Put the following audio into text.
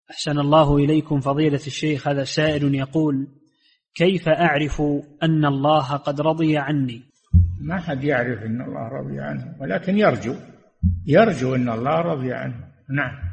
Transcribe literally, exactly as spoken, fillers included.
أحسن الله إليكم فضيلة الشيخ. هذا سائل يقول: كيف أعرف أن الله قد رضي عني؟ ما حد يعرف أن الله رضي عنه، ولكن يرجو يرجو أن الله رضي عنه. نعم.